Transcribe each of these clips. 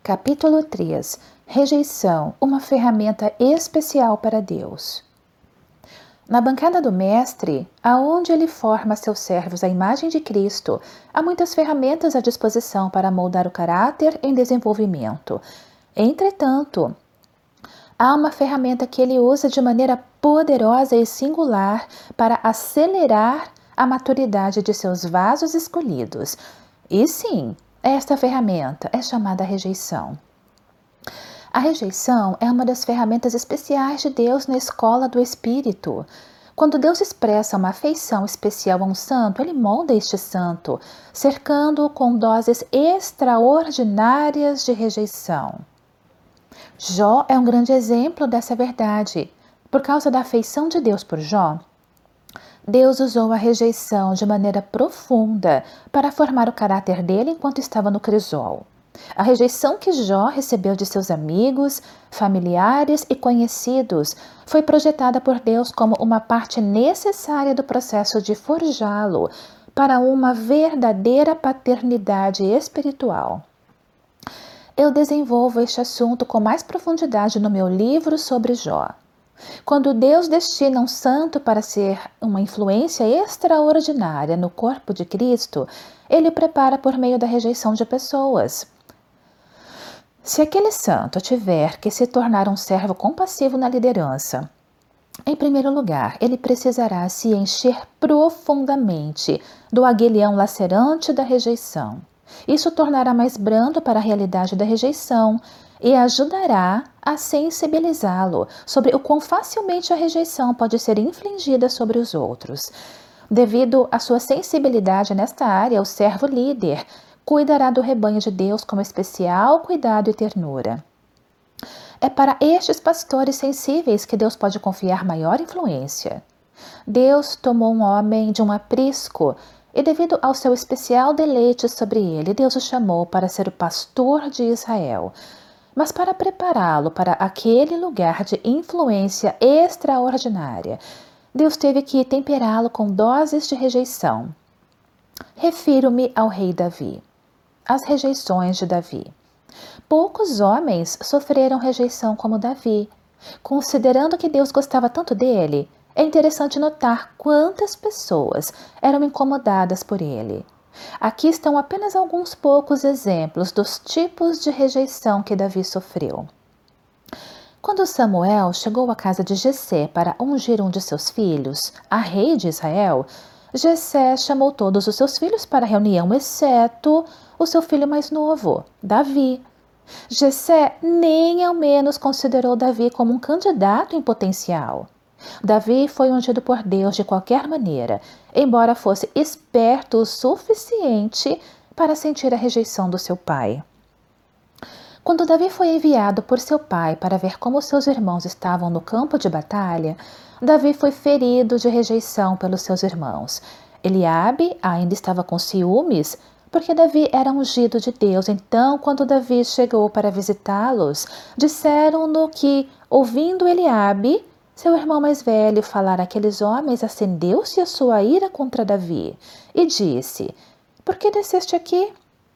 Capítulo 3. Rejeição, uma ferramenta especial para Deus. Na bancada do Mestre, aonde ele forma seus servos à imagem de Cristo, há muitas ferramentas à disposição para moldar o caráter em desenvolvimento. Entretanto, há uma ferramenta que ele usa de maneira poderosa e singular para acelerar a maturidade de seus vasos escolhidos. E sim, esta ferramenta é chamada rejeição. A rejeição é uma das ferramentas especiais de Deus na escola do Espírito. Quando Deus expressa uma afeição especial a um santo, ele molda este santo, cercando-o com doses extraordinárias de rejeição. Jó é um grande exemplo dessa verdade. Por causa da afeição de Deus por Jó, Deus usou a rejeição de maneira profunda para formar o caráter dele enquanto estava no crisol. A rejeição que Jó recebeu de seus amigos, familiares e conhecidos foi projetada por Deus como uma parte necessária do processo de forjá-lo para uma verdadeira paternidade espiritual. Eu desenvolvo este assunto com mais profundidade no meu livro sobre Jó. Quando Deus destina um santo para ser uma influência extraordinária no corpo de Cristo, ele o prepara por meio da rejeição de pessoas. Se aquele santo tiver que se tornar um servo compassivo na liderança, em primeiro lugar, ele precisará se encher profundamente do aguilhão lacerante da rejeição. Isso tornará mais brando para a realidade da rejeição e ajudará a sensibilizá-lo sobre o quão facilmente a rejeição pode ser infligida sobre os outros. Devido à sua sensibilidade nesta área, o servo líder cuidará do rebanho de Deus com especial cuidado e ternura. É para estes pastores sensíveis que Deus pode confiar maior influência. Deus tomou um homem de um aprisco e, devido ao seu especial deleite sobre ele, Deus o chamou para ser o pastor de Israel. Mas para prepará-lo para aquele lugar de influência extraordinária, Deus teve que temperá-lo com doses de rejeição. Refiro-me ao rei Davi. As rejeições de Davi. Poucos homens sofreram rejeição como Davi. Considerando que Deus gostava tanto dele, é interessante notar quantas pessoas eram incomodadas por ele. Aqui estão apenas alguns poucos exemplos dos tipos de rejeição que Davi sofreu. Quando Samuel chegou à casa de Jessé para ungir um de seus filhos, a rei de Israel, Jessé chamou todos os seus filhos para a reunião, exceto o seu filho mais novo, Davi. Jessé nem ao menos considerou Davi como um candidato em potencial. Davi foi ungido por Deus de qualquer maneira, embora fosse esperto o suficiente para sentir a rejeição do seu pai. Quando Davi foi enviado por seu pai para ver como seus irmãos estavam no campo de batalha, Davi foi ferido de rejeição pelos seus irmãos. Eliabe ainda estava com ciúmes, porque Davi era ungido de Deus. Então, quando Davi chegou para visitá-los, disseram-no que, ouvindo Eliabe, seu irmão mais velho, falar àqueles homens, acendeu-se a sua ira contra Davi e disse: "Por que desceste aqui?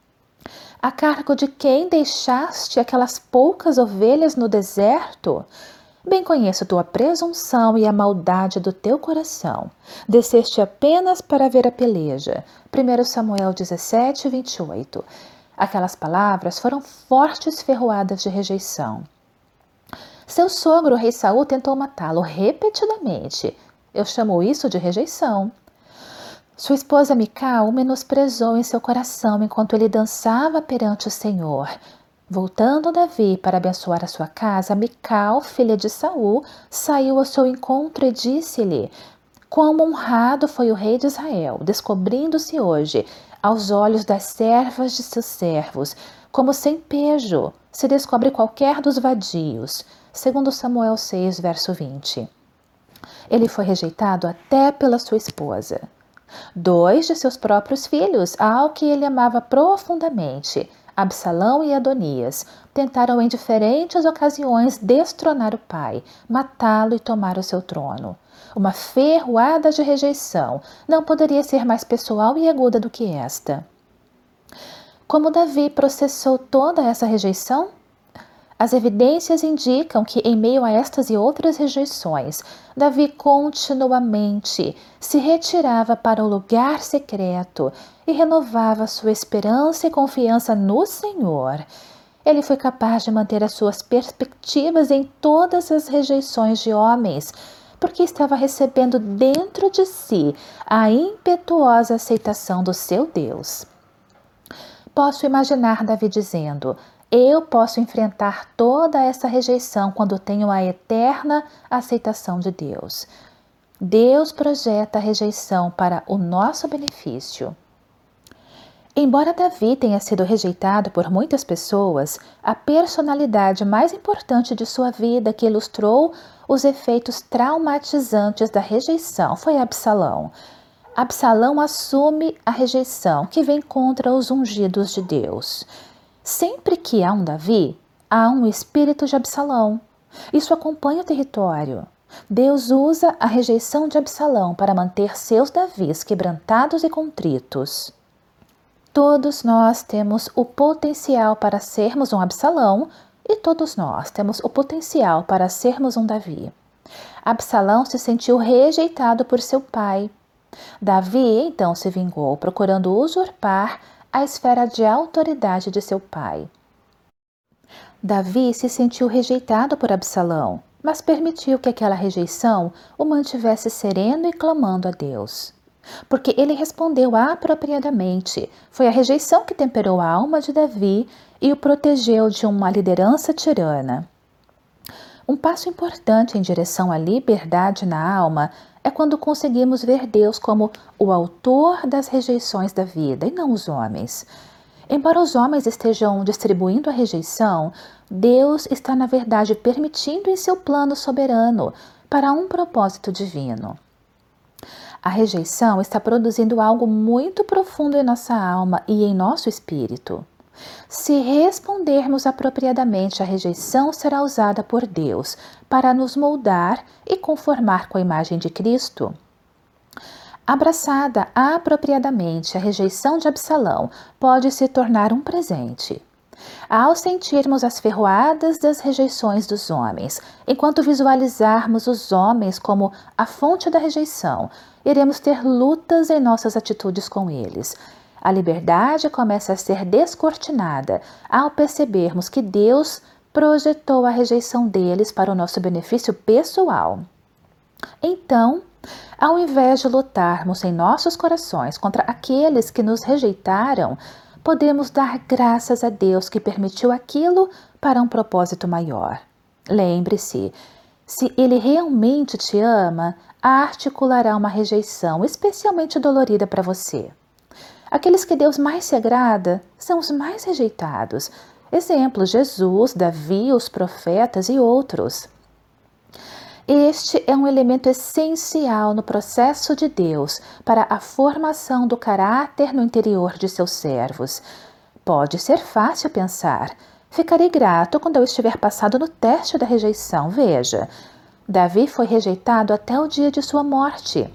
A cargo de quem deixaste aquelas poucas ovelhas no deserto? Bem conheço tua presunção e a maldade do teu coração. Desceste apenas para ver a peleja." 1 Samuel 17, 28. Aquelas palavras foram fortes ferroadas de rejeição. Seu sogro, o rei Saul, tentou matá-lo repetidamente. Eu chamo isso de rejeição. Sua esposa Mical o menosprezou em seu coração enquanto ele dançava perante o Senhor. Voltando Davi para abençoar a sua casa, Mical, filha de Saul, saiu ao seu encontro e disse-lhe: "Quão honrado foi o rei de Israel, descobrindo-se hoje aos olhos das servas de seus servos, como sem pejo se descobre qualquer dos vadios." 2 Samuel 6, verso 20. Ele foi rejeitado até pela sua esposa. 2 de seus próprios filhos, ao que ele amava profundamente, Absalão e Adonias, tentaram em diferentes ocasiões destronar o pai, matá-lo e tomar o seu trono. Uma ferroada de rejeição não poderia ser mais pessoal e aguda do que esta. Como Davi processou toda essa rejeição? As evidências indicam que, em meio a estas e outras rejeições, Davi continuamente se retirava para o lugar secreto e renovava sua esperança e confiança no Senhor. Ele foi capaz de manter as suas perspectivas em todas as rejeições de homens, porque estava recebendo dentro de si a impetuosa aceitação do seu Deus. Posso imaginar Davi dizendo: eu posso enfrentar toda essa rejeição quando tenho a eterna aceitação de Deus. Deus projeta a rejeição para o nosso benefício. Embora Davi tenha sido rejeitado por muitas pessoas, a personalidade mais importante de sua vida que ilustrou os efeitos traumatizantes da rejeição foi Absalão. Absalão assume a rejeição que vem contra os ungidos de Deus. Sempre que há um Davi, há um espírito de Absalão. Isso acompanha o território. Deus usa a rejeição de Absalão para manter seus Davis quebrantados e contritos. Todos nós temos o potencial para sermos um Absalão e todos nós temos o potencial para sermos um Davi. Absalão se sentiu rejeitado por seu pai. Davi então se vingou, procurando usurpar a esfera de autoridade de seu pai. Davi se sentiu rejeitado por Absalão, mas permitiu que aquela rejeição o mantivesse sereno e clamando a Deus. Porque ele respondeu apropriadamente. Foi a rejeição que temperou a alma de Davi e o protegeu de uma liderança tirana. Um passo importante em direção à liberdade na alma é quando conseguimos ver Deus como o autor das rejeições da vida e não os homens. Embora os homens estejam distribuindo a rejeição, Deus está, na verdade, permitindo em seu plano soberano para um propósito divino. A rejeição está produzindo algo muito profundo em nossa alma e em nosso espírito. Se respondermos apropriadamente, a rejeição será usada por Deus para nos moldar e conformar com a imagem de Cristo. Abraçada apropriadamente, a rejeição de Absalão pode se tornar um presente. Ao sentirmos as ferroadas das rejeições dos homens, enquanto visualizarmos os homens como a fonte da rejeição, iremos ter lutas em nossas atitudes com eles. A liberdade começa a ser descortinada ao percebermos que Deus projetou a rejeição deles para o nosso benefício pessoal. Então, ao invés de lutarmos em nossos corações contra aqueles que nos rejeitaram, podemos dar graças a Deus que permitiu aquilo para um propósito maior. Lembre-se, se Ele realmente te ama, articulará uma rejeição especialmente dolorida para você. Aqueles que Deus mais se agrada são os mais rejeitados. Exemplos: Jesus, Davi, os profetas e outros. Este é um elemento essencial no processo de Deus para a formação do caráter no interior de seus servos. Pode ser fácil pensar: ficarei grato quando eu estiver passado no teste da rejeição. Veja, Davi foi rejeitado até o dia de sua morte.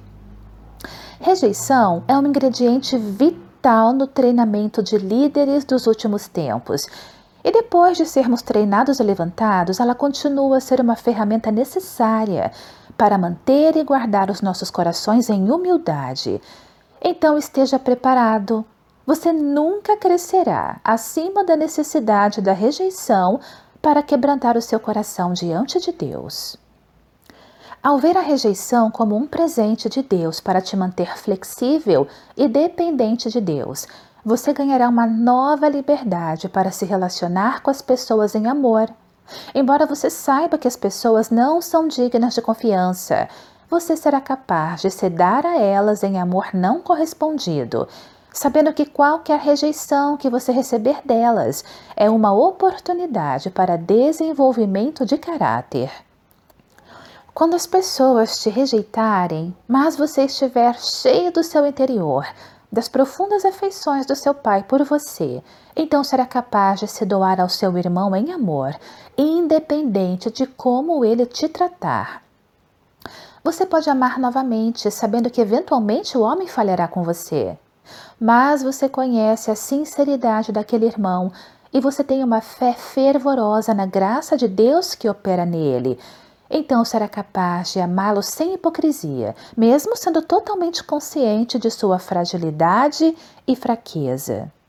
Rejeição é um ingrediente vital no treinamento de líderes dos últimos tempos. E depois de sermos treinados e levantados, ela continua a ser uma ferramenta necessária para manter e guardar os nossos corações em humildade. Então esteja preparado. Você nunca crescerá acima da necessidade da rejeição para quebrantar o seu coração diante de Deus. Ao ver a rejeição como um presente de Deus para te manter flexível e dependente de Deus, você ganhará uma nova liberdade para se relacionar com as pessoas em amor. Embora você saiba que as pessoas não são dignas de confiança, você será capaz de se dar a elas em amor não correspondido, sabendo que qualquer rejeição que você receber delas é uma oportunidade para desenvolvimento de caráter. Quando as pessoas te rejeitarem, mas você estiver cheio do seu interior, das profundas afeições do seu pai por você, então será capaz de se doar ao seu irmão em amor, independente de como ele te tratar. Você pode amar novamente, sabendo que eventualmente o homem falhará com você. Mas você conhece a sinceridade daquele irmão e você tem uma fé fervorosa na graça de Deus que opera nele. Então será capaz de amá-lo sem hipocrisia, mesmo sendo totalmente consciente de sua fragilidade e fraqueza.